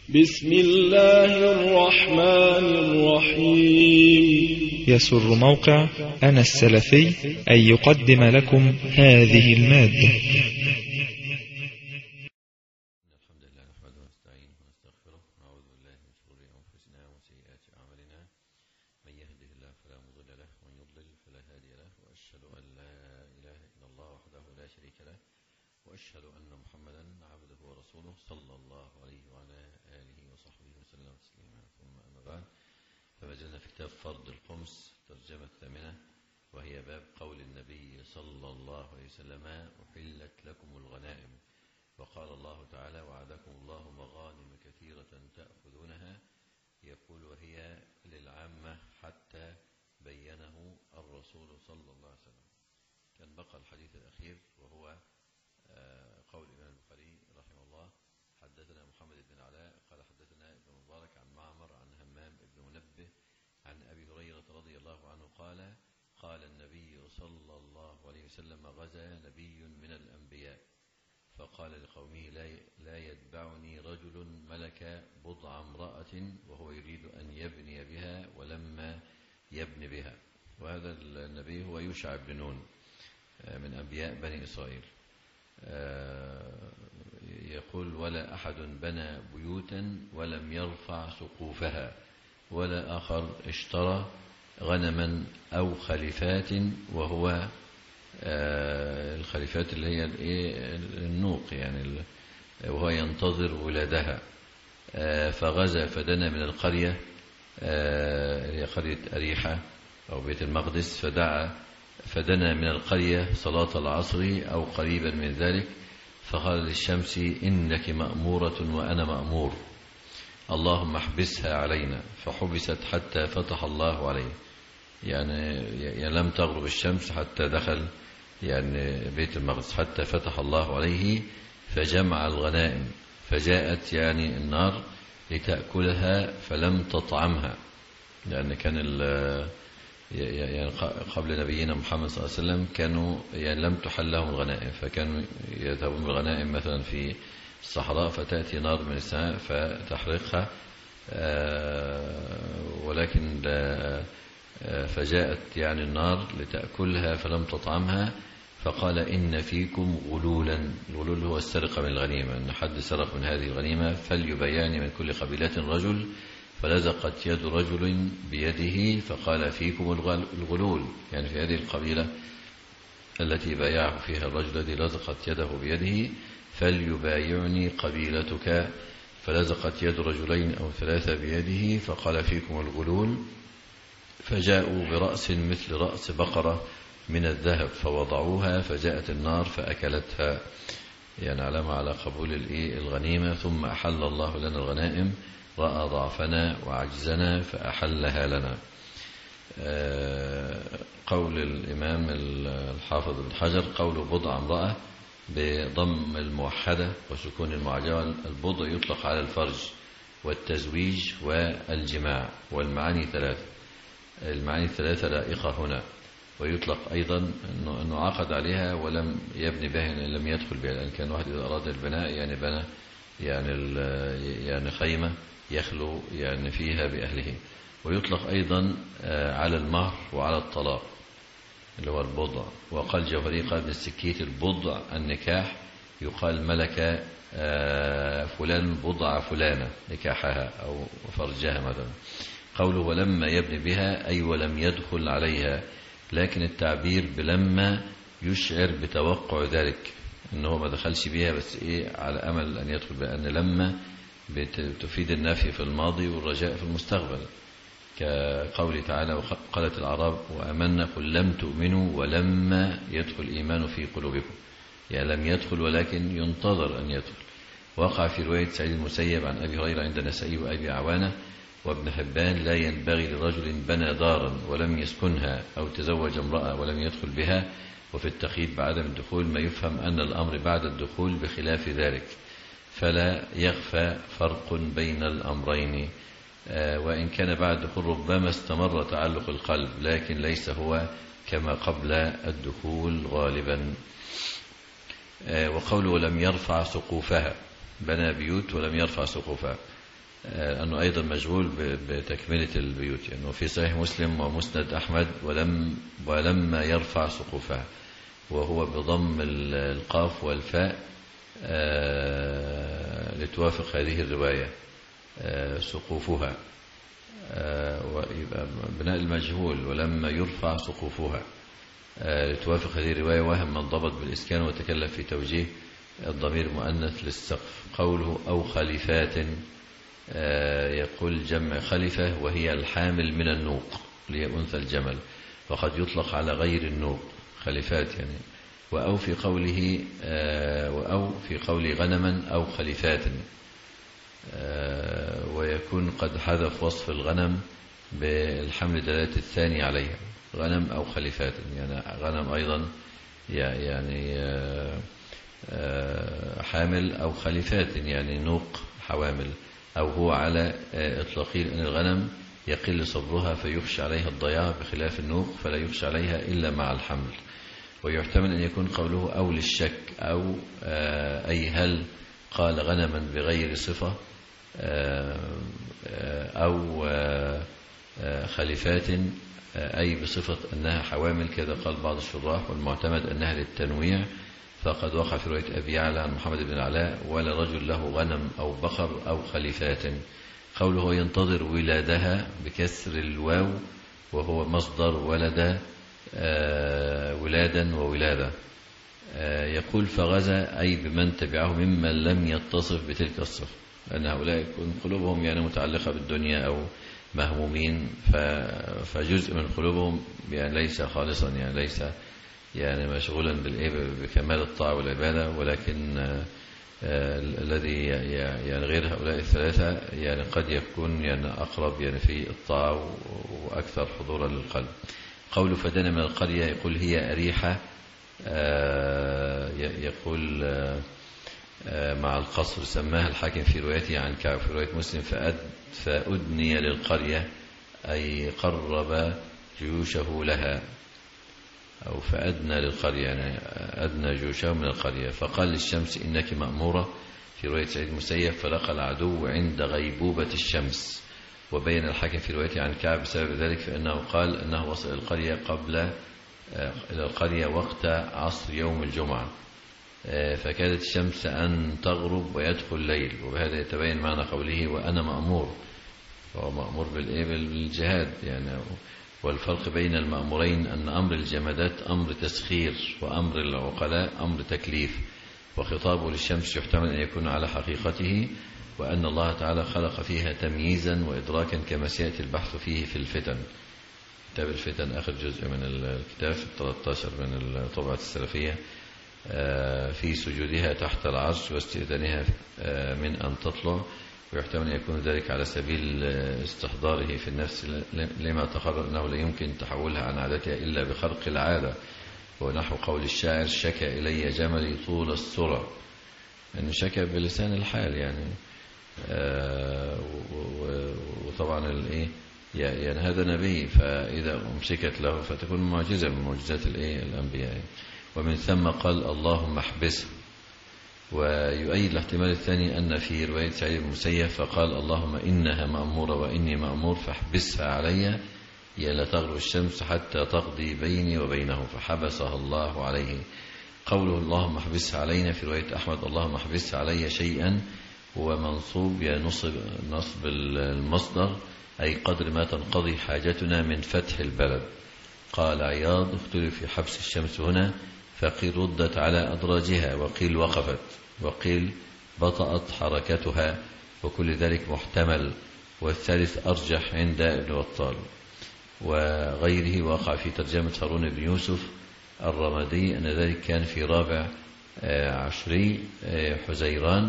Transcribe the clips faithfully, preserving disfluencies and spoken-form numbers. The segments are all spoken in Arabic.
بسم الله الرحمن الرحيم. يسر موقع أنا السلفي أن يقدم لكم هذه المادة. الحمد لله نحمده ونستعينه ونستغفره ونعوذ بالله من شرور أنفسنا وسيئات أعمالنا، من يهده الله فلا مضل له ومن يضلل فلا هادي له، وأشهد أن لا إله إلا الله وحده لا شريك له، وأشهد أن محمدا عبده ورسوله صلى الله عليه وعلى آله وصحبه وسلم تسليما. ثم أما بعد، فما زلنا في كتاب فرض الخمس ترجمة الثامنة، وهي باب قول النبي صلى الله عليه وسلم: أحلت لكم الغنائم. وقال الله تعالى: وعدكم الله مغانم كثيرة تأخذونها، يقول وهي للعامة حتى بينه الرسول صلى الله عليه وسلم. كان بقى الحديث الأخير وهو قول الإمام البخاري رحمه الله: حدثنا محمد بن علاء قال حدثنا ابن مبارك عن معمر عن همام بن منبه عن أبي هريرة رضي الله عنه قال: قال النبي صلى الله عليه وسلم: غزا نبي من الأنبياء فقال لقومه: لا يتبعني رجل ملك بضع امرأة وهو يريد أن يبني بها ولما يبني بها. وهذا النبي هو يوشع بن نون من أنبياء بني إسرائيل. يقول: ولا أحد بنى بيوتا ولم يرفع سقوفها، ولا آخر اشترى غنما أو خليفات، وهو الخليفات اللي هي النوق يعني، وهو ينتظر ولادها. فغزا فدنا من القرية هي قرية أريحة أو بيت المقدس، فدعا فدنا من القرية صلاة العصر أو قريبا من ذلك، فقال للشمس: إنك مأمورة وأنا مأمور، اللهم احبسها علينا. فحبست حتى فتح الله عليه، يعني لم تغرب الشمس حتى دخل يعني بيت المقدس، حتى فتح الله عليه فجمع الغنائم، فجاءت يعني النار لتأكلها فلم تطعمها، لأن كان يعني قبل نبينا محمد صلى الله عليه وسلم كانوا يعني لم تحل لهم الغنائم، فكانوا يذهبون بالغنائم مثلا في الصحراء فتأتي نار من السماء فتحرقها، ولكن فجاءت يعني النار لتأكلها فلم تطعمها، فقال: إن فيكم غلولا. الغلول هو السرقة من الغنيمة، أن حد سرق من هذه الغنيمة فليبيعني من كل قبيلة رجل. فلزقت يد رجل بيده فقال: فيكم الغلول، يعني في هذه القبيلة التي بايعه فيها الرجل الذي لزقت يده بيده، فليبايعني قبيلتك. فلزقت يد رجلين أو ثلاثة بيده فقال: فيكم الغلول. فجاءوا برأس مثل رأس بقرة من الذهب فوضعوها، فجاءت النار فأكلتها، يعني علامة على قبول الغنيمة. ثم أحل الله لنا الغنائم، رأى ضعفنا وعجزنا فأحلها لنا. قول الإمام الحافظ بن حجر: قول بضع امرأة بضم الموحدة وسكون المعجمة. البضع يطلق على الفرج والتزويج والجماع، والمعاني ثلاثة. المعاني الثلاثة لائقة هنا. ويطلق أيضا أنه, أنه عقد عليها ولم يبني بها، يعني لم يدخل بها، لأن كان واحد إذا أراد البناء يعني بنى يعني يعني خيمة يخلو يعني فيها بأهله. ويطلق أيضا على المهر وعلى الطلاق اللي هو البضع. وقال جوهري قال ابن السكيت: البضع النكاح، يقال ملك فلان بضع فلانة نكاحها أو فرجها مثلا. قوله ولما يبني بها أي ولم يدخل عليها، لكن التعبير بلما يشعر بتوقع ذلك، أنه ما دخلش بها بس إيه على أمل أن يدخل بها، أن لما بتفيد النفي في الماضي والرجاء في المستقبل، كقول تعالى: وقالت الأعراب وآمنا قل لم تؤمنوا ولما يدخل الإيمان في قلوبكم، يعني لم يدخل ولكن ينتظر أن يدخل. وقع في رواية سعيد المسيب عن أبي هريرة عند النسائي وأبي عوانة وابن حبان: لا ينبغي لرجل بنى دارا ولم يسكنها أو تزوج امرأة ولم يدخل بها. وفي التقييد بعدم الدخول ما يفهم أن الأمر بعد الدخول بخلاف ذلك، فلا يخفى فرق بين الأمرين. وإن كان بعد الدخول ربما استمر تعلق القلب، لكن ليس هو كما قبل الدخول غالبا. وقوله لم يرفع سقوفها، بنى بيوت ولم يرفع سقوفها، أنه أيضا مشغول بتكملة البيوت، يعني في صحيح مسلم ومسند أحمد ولم ولما يرفع سقوفها، وهو بضم القاف والفاء لتوافق هذه الرواية سقوفها، ويبقى بناء المجهول ولما يرفع سقوفها لتوافق هذه الرواية، وهم من ضبط بالإسكان وتكلف في توجيه الضمير مؤنث للسقف. قوله أو خليفات يقول جمع خلفة وهي الحامل من النوق اللي هي أنثى الجمل، وقد يطلق على غير النوق خليفات يعني. وأو في قوله وأو في قوله غنما أو خليفات، ويكون قد حذف وصف الغنم بالحمل دلالة الثاني عليها، غنم أو خليفات، يعني غنم أيضا يعني حامل أو خليفات يعني نوق حوامل. أو هو على إطلاقه أن الغنم يقل صبرها فيخشى عليها الضياع بخلاف النوق فلا يخشى عليها إلا مع الحمل. ويحتمل أن يكون قوله أو للشك، أو أي هل قال غنما بغير صفة أو خليفات أي بصفة أنها حوامل، كذا قال بعض الشراح، والمعتمد أنها للتنويع. فقد وقع في رواية أبي يعلى عن محمد بن العلاء ولا رجل له غنم أو بقر أو خليفات. قوله ينتظر ولادها بكسر الواو وهو مصدر ولد ولادا وولادة. يقول فغزا أي بمن تبعه ممن لم يتصف بتلك الصفة، لأن هؤلاء يكون قلوبهم يعني متعلقة بالدنيا أو مهمومين، فجزء من قلوبهم يعني ليس خالصا، يعني ليس يعني مشغولا بكمال الطاعة والعبادة، ولكن الذي يعني غير هؤلاء الثلاثة يعني قد يكون يعني أقرب يعني في الطاعة وأكثر حضورا للقلب. قول فدنا من القرية يقول هي أريحة، يقول مع القصر، سماها الحاكم في روايته عن كعب في رواية مسلم فأد فأدني للقرية أي قرب جيوشه لها، أو فأدنى للقرية يعني أدنى جيوشه من القرية. فقال للشمس إنك مأمورة في رواية سعيد المسيب فلقى العدو عند غيبوبة الشمس. وبين الحاكم في روايته عن كعب بسبب ذلك فإنه قال أنه وصل القرية قبل إلى القرية وقت عصر يوم الجمعة، فكادت الشمس أن تغرب ويدخل الليل. وبهذا يتبين معنى قوله وأنا مأمور، فهو مأمور بالجهاد يعني. والفرق بين المأمورين أن أمر الجمادات أمر تسخير، وأمر العقلاء أمر تكليف. وخطابه للشمس يحتمل أن يكون على حقيقته، وأن الله تعالى خلق فيها تمييزا وإدراكا كما سيأتي البحث فيه في الفتن. كتاب الفتن آخر جزء من الكتاب في ثلاثة عشر من الطبعة السلفية، في سجودها تحت العرش واستئذانها من أن تطلع. ويحتمل أن يكون ذلك على سبيل استحضاره في النفس لما تقرر أنه لا يمكن تحولها عن عادتها إلا بخرق العادة، ونحو قول الشاعر شكى إلي جملي طول السرع، أنه شكى بلسان الحال يعني. وطبعا الإيه يعني هذا نبي، فإذا أمسكت له فتكون معجزة من معجزات الإيه الأنبياء. ومن ثم قال اللهم احبسه. ويؤيد الاحتمال الثاني أن في رواية سعيد بن المسيب فقال اللهم إنها مأمورة وإني مأمور فاحبسها علي يا لا تغرب الشمس حتى تقضي بيني وبينه، فحبسها الله عليه. قوله اللهم احبسها علينا في رواية أحمد اللهم احبسها علي شيئا هو منصوب ينصب نصب المصدر أي قدر ما تنقضي حاجتنا من فتح البلد. قال عياض اختلف في حبس الشمس هنا، فقيل ردت على أدراجها، وقيل وقفت، وقيل بطأت حركتها، وكل ذلك محتمل، والثالث أرجح عند ابن بطال وغيره. وقع في ترجمة هارون بن يوسف الرمادي أن ذلك كان في رابع عشري حزيران،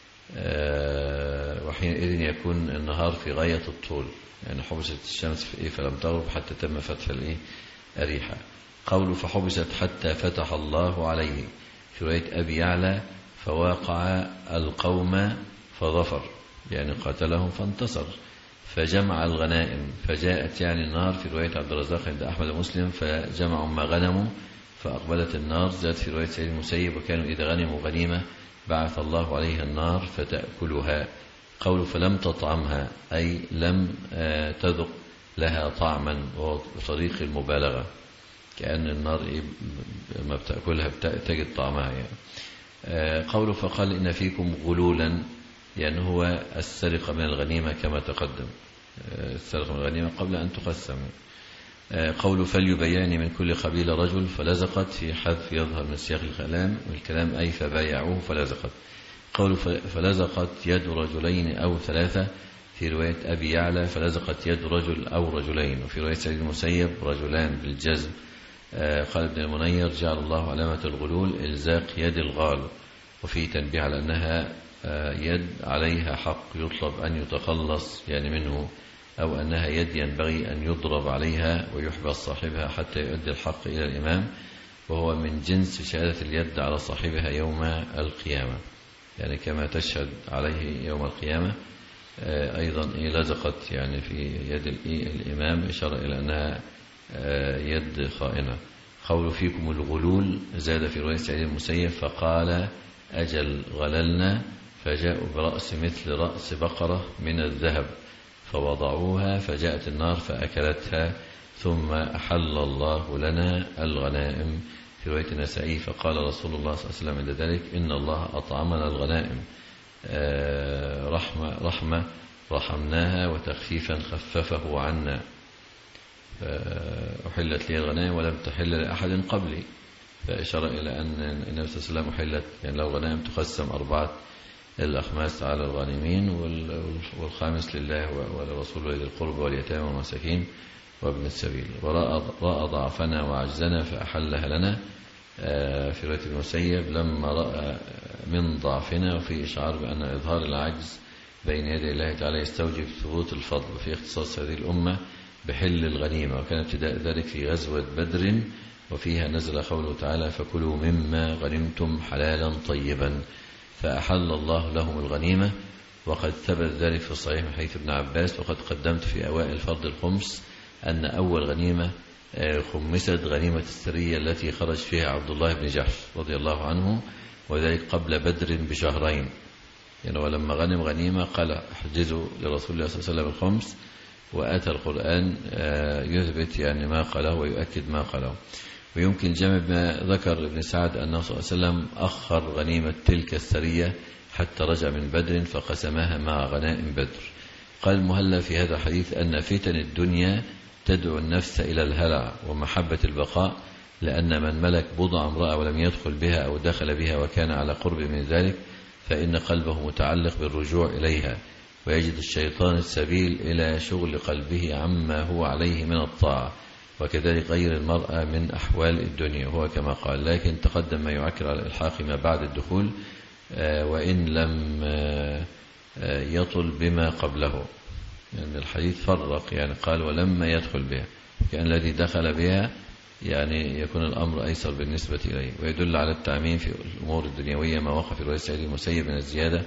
وحينئذ يكون النهار في غاية الطول، يعني حبست الشمس في إيه فلم تغرب حتى تم فتح الإيه أريحة. قوله فحبست حتى فتح الله عليه في رواية أبي يعلى فواقع القوم فظفر، يعني قاتلهم فانتصر. فجمع الغنائم فجاءت يعني النار في رواية عبد الرزاق عند أحمد مسلم فجمعوا ما غنموا فأقبلت النار. زاد في رواية سعيد المسيب وكانوا إذا غنموا غنيمة بعث الله عليها النار فتأكلها. قوله فلم تطعمها أي لم تذق لها طعما وطريق المبالغة، كأن النار ما بتأكلها تجد طعمها يعني. قوله فقال إن فيكم غلولا، يعني هو السرقة من الغنيمة كما تقدم، السرقة من الغنيمة قبل أن تقسم. قوله فليبيعني من كل قبيلة رجل، فلزقت في حذف يظهر من سياق الكلام والكلام أي فبايعوه فلزقت. قوله فلزقت يد رجلين أو ثلاثة، في رواية أبي يعلى فلزقت يد رجل أو رجلين، وفي رواية سعيد المسيب رجلان بالجزم. قال ابن المنير جعل الله علامة الغلول إلزاق يد الغال، وفيه تنبيه على أنها يد عليها حق يطلب أن يتخلص يعني منه، أو أنها يد ينبغي أن يضرب عليها ويحبس صاحبها حتى يؤدي الحق إلى الإمام، وهو من جنس شهادة اليد على صاحبها يوم القيامة، يعني كما تشهد عليه يوم القيامة. أيضا لزقت يعني في يد الإمام إشارة إلى أنها يد خائنة. قول فيكم الغلول زاد في رواية سعيد المسيب فقال أجل غللنا، فجاءوا برأس مثل رأس بقرة من الذهب فوضعوها فجاءت النار فأكلتها، ثم أحل الله لنا الغنائم. في رواية النسائي فقال رسول الله صلى الله عليه وسلم عند ذلك إن الله أطعمنا الغنائم رحمة, رحمة رحمناها وتخفيفا خففه عنا، أحلت لي الغنائم ولم تحل لأحد قبلي، فإشارة إلى أن النبي صلى الله عليه وسلم أحلت يعني لو غنائم تقسم أربعة الأخماس على الغانمين والخامس لله ولرسوله ذي القربى واليتامى والمساكين وابن السبيل، ورأى ضعفنا وعجزنا فأحلها لنا. في رواية المسيب لما رأى من ضعفنا، وفي إشعار بأن إظهار العجز بين يدي الله تعالى يستوجب ثبوت الفضل في اختصاص هذه الأمة بحل الغنيمة، وكان ابتداء ذلك في غزوة بدر، وفيها نزل قوله تعالى فكلوا مما غنمتم حلالا طيبا، فأحل الله لهم الغنيمة. وقد ثبت ذلك في الصحيح من حديث ابن عباس، وقد قدمت في أوائل فرض الخمس أن أول غنيمة خمست غنيمة السرية التي خرج فيها عبد الله بن جحش رضي الله عنه، وذلك قبل بدر بشهرين، يعني ولما غنم غنيمة قال احجزوا لرسول الله صلى الله عليه وسلم الخمس، وآتى القرآن يثبت يعني ما قاله ويؤكد ما قاله. ويمكن جمع ما ذكر ابن سعد أنه صلى الله عليه وسلم أخر غنيمة تلك السرية حتى رجع من بدر فقسمها مع غنائم بدر. قال المهلى في هذا الحديث أن فتن الدنيا تدعو النفس إلى الهلع ومحبة البقاء، لأن من ملك بضع امرأة ولم يدخل بها أو دخل بها وكان على قرب من ذلك فإن قلبه متعلق بالرجوع إليها، ويجد الشيطان السبيل إلى شغل قلبه عما هو عليه من الطاعة، وكذلك غير المرأة من أحوال الدنيا، وهو كما قال. لكن تقدم ما يعكر على الإلحاق ما بعد الدخول وإن لم يطل بما قبله، يعني الحديث فرق، يعني قال ولما يدخل بها، كان الذي دخل بها يعني يكون الأمر أيسر بالنسبة إليه. ويدل على التعميم في الأمور الدنيوية ما وقع في رواية سعيد المسيب من الزيادة،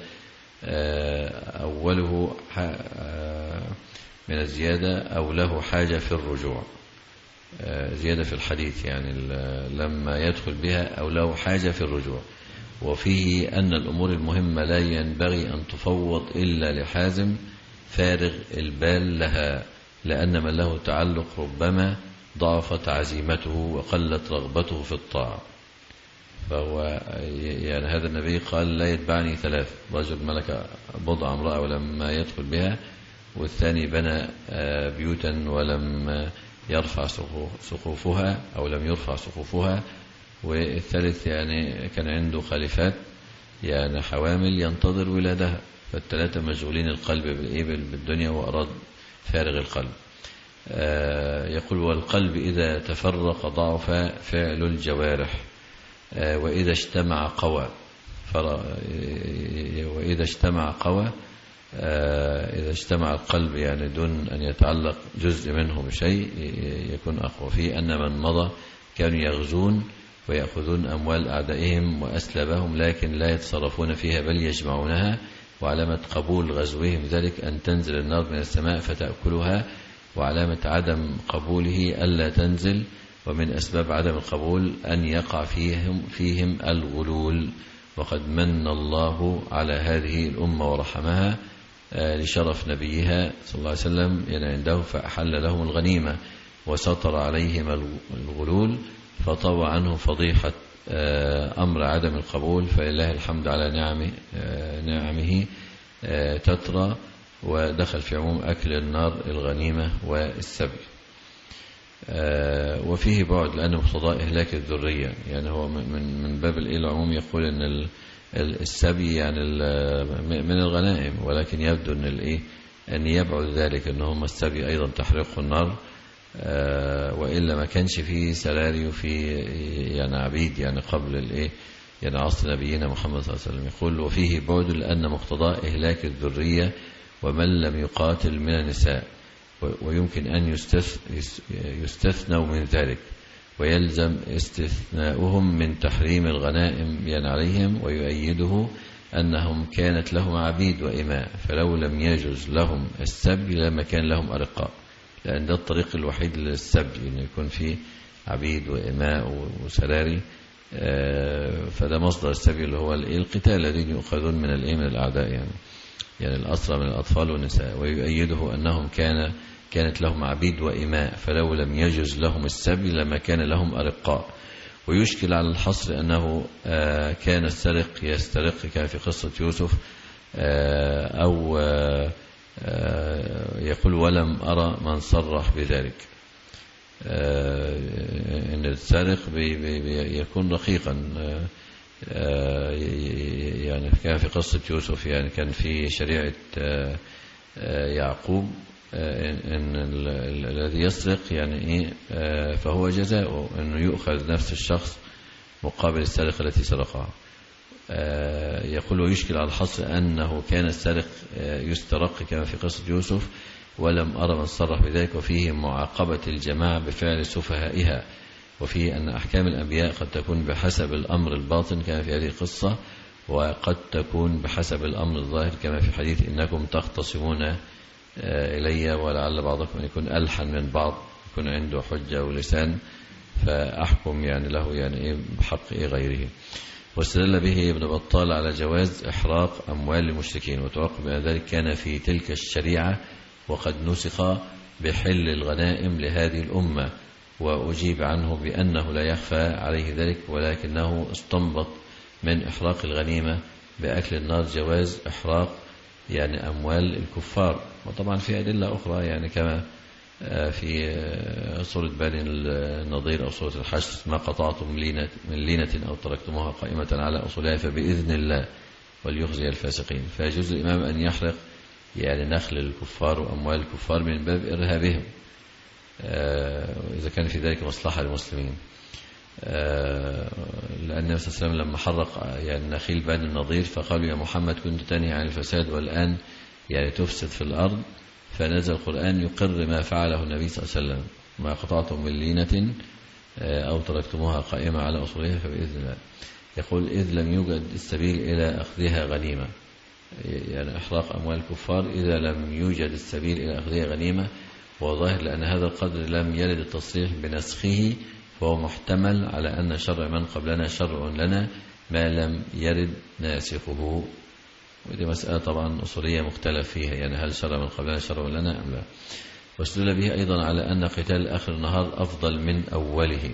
أوله من الزيادة أو له حاجة في الرجوع، زيادة في الحديث يعني لما يدخل بها أو له حاجة في الرجوع. وفيه أن الأمور المهمة لا ينبغي أن تفوض إلا لحازم فارغ البال لها، لأن من له تعلق ربما ضعفت عزيمته وقلت رغبته في الطاعة. فهو يعني هذا النبي قال لا يتبعني ثلاث، رجل ملك بضع امرأة ولما يدخل بها، والثاني بنى بيوتا ولم يرفع سقوفها أو لم يرفع سقوفها، والثالث يعني كان عنده خليفات يعني حوامل ينتظر ولادها، فالثلاثة مشغولين القلب بالدنيا وأراد فارغ القلب. يقول والقلب إذا تفرق ضعف فعل الجوارح، وإذا اجتمع قوى، وإذا اجتمع قوى إذا اجتمع القلب يعني دون أن يتعلق جزء منه بشيء يكون أقوى. فيه أن من مضى كانوا يغزون ويأخذون أموال أعدائهم وأسلبهم لكن لا يتصرفون فيها بل يجمعونها، وعلامة قبول غزوهم ذلك أن تنزل النار من السماء فتأكلها، وعلامة عدم قبوله ألا تنزل، ومن أسباب عدم القبول أن يقع فيهم, فيهم الغلول. وقد من الله على هذه الأمة ورحمها لشرف نبيها صلى الله عليه وسلم يعني عنده، فأحل لهم الغنيمة وستر عليهم الغلول، فطوى عنه فضيحة أمر عدم القبول، فلله الحمد على نعمه, نعمه تترى، ودخل في عموم أكل النار الغنيمة والسبي. وفيه بعد لأنه مقتضى إهلاك الذرية، يعني هو من من باب العموم يقول أن السبي يعني من الغنائم، ولكن يبدو أن الإيه أن يبعد ذلك أن هم السبي أيضا تحرقه النار، وإلا ما كانش فيه سلاري وفي يعني عبيد يعني قبل الإيه يعني عصر نبينا محمد صلى الله عليه وسلم. يقول وفيه بعد لأن مقتضى إهلاك الذرية ومن لم يقاتل من النساء، ويمكن أن يستثنوا من ذلك، ويلزم استثناؤهم من تحريم الغنائم يعني عليهم، ويؤيده أنهم كانت لهم عبيد وإماء، فلو لم يجوز لهم السبي لما كان لهم أرقاء، لأن ده الطريق الوحيد للسبي أن يكون فيه عبيد وإماء وسراري، فده مصدر السبي اللي هو القتال الذين يؤخذون من الإيه من الأعداء يعني يعني الأسرى من الأطفال والنساء. ويؤيده أنهم كان كانت لهم عبيد وإماء، فلو لم يجوز لهم السبي لما كان لهم أرقاء. ويشكل على الحصر أنه كان السرق يسترق كما في قصة يوسف، أو يقول ولم أرى من صرح بذلك، إن السارق يكون رقيقا، يعني كان في قصة يوسف يعني كان في شريعة يعقوب إن الذي يسرق يعني إيه فهو جزاؤه إنه يؤخذ نفس الشخص مقابل السرقة التي سرقها. يقول ويشكل على الحصر أنه كان السارق يسترق كما في قصة يوسف، ولم أرى من صرح بذلك، وفيه معاقبة الجماعة بفعل سفهائها، وفيه أن أحكام الأنبياء قد تكون بحسب الأمر الباطن كما في هذه القصة، وقد تكون بحسب الأمر الظاهر كما في حديث إنكم تختصمون إلي ولعل بعضكم أن يكون ألحن من بعض، يكون عنده حجة ولسان فأحكم يعني له يعني إيه بحق إيه غيره. واستدل به ابن بطال على جواز إحراق أموال المشركين، وتوقف أن ذلك كان في تلك الشريعة وقد نسخ بحل الغنائم لهذه الأمة، وأجيب عنه بأنه لا يخفى عليه ذلك، ولكنه استنبط من إحراق الغنيمة بأكل النار جواز إحراق يعني أموال الكفار. وطبعا في أدلة أخرى يعني كما في سورة بني النضير أو سورة الحشر ما قطعتم من لينة أو تركتموها قائمة على أصولها فبإذن الله وليخزي الفاسقين. فيجوز الإمام أن يحرق يعني نخل الكفار وأموال الكفار من باب إرهابهم إذا كان في ذلك مصلحة للمسلمين، لأن النبي صلى الله عليه وسلم لما حرق يعني نخيل بني النضير فقالوا يا محمد كنت تنهي عن الفساد والآن يعني تفسد في الأرض، فنزل القرآن يقر ما فعله النبي صلى الله عليه وسلم ما قطعتم من لينة أو تركتموها قائمة على أصولها فبإذن الله. يقول إذ لم يوجد السبيل إلى أخذها غنيمة، يعني إحراق أموال الكفار إذا لم يوجد السبيل إلى أخذها غنيمة، وظاهر لأن هذا القدر لم يرد التصريح بنسخه، فهو محتمل على أن شرع من قبلنا شرع لنا ما لم يرد ناسخه. ودي مسألة طبعا أصولية مختلف فيها، يعني هل شرع من قبلنا شرع لنا أم لا. واستدل به أيضا على أن قتال آخر النهار أفضل من أوله،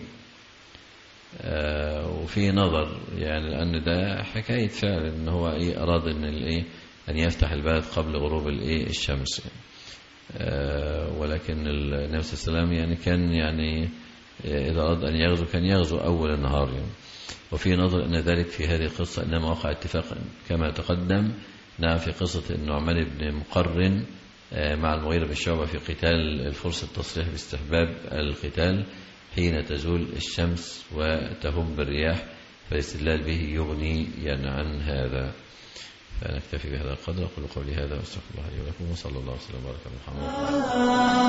آه وفي نظر يعني لأن ده حكاية فعل إن هو إيه أراد إن الإيه أن يفتح البلد قبل غروب الإيه الشمس، آه ولكن النبي صلى الله عليه وسلم يعني كان يعني إذا أراد أن يغزو كان يغزو أول النهار يعني. وفي نظر أن ذلك في هذه القصة إنما وقع اتفاقا كما تقدم نعم في قصة النعمان بن مقرن مع المغيرة بن شعبة في قتال الفرس التصريح باستحباب القتال حين تزول الشمس وتهب الرياح، فالاستدلال به يغني يعني عن هذا. فنكتفي بهذا القدر. أقول قولي هذا واستغفر الله لي ولكم، وصلى الله وسلم وبارك على محمد.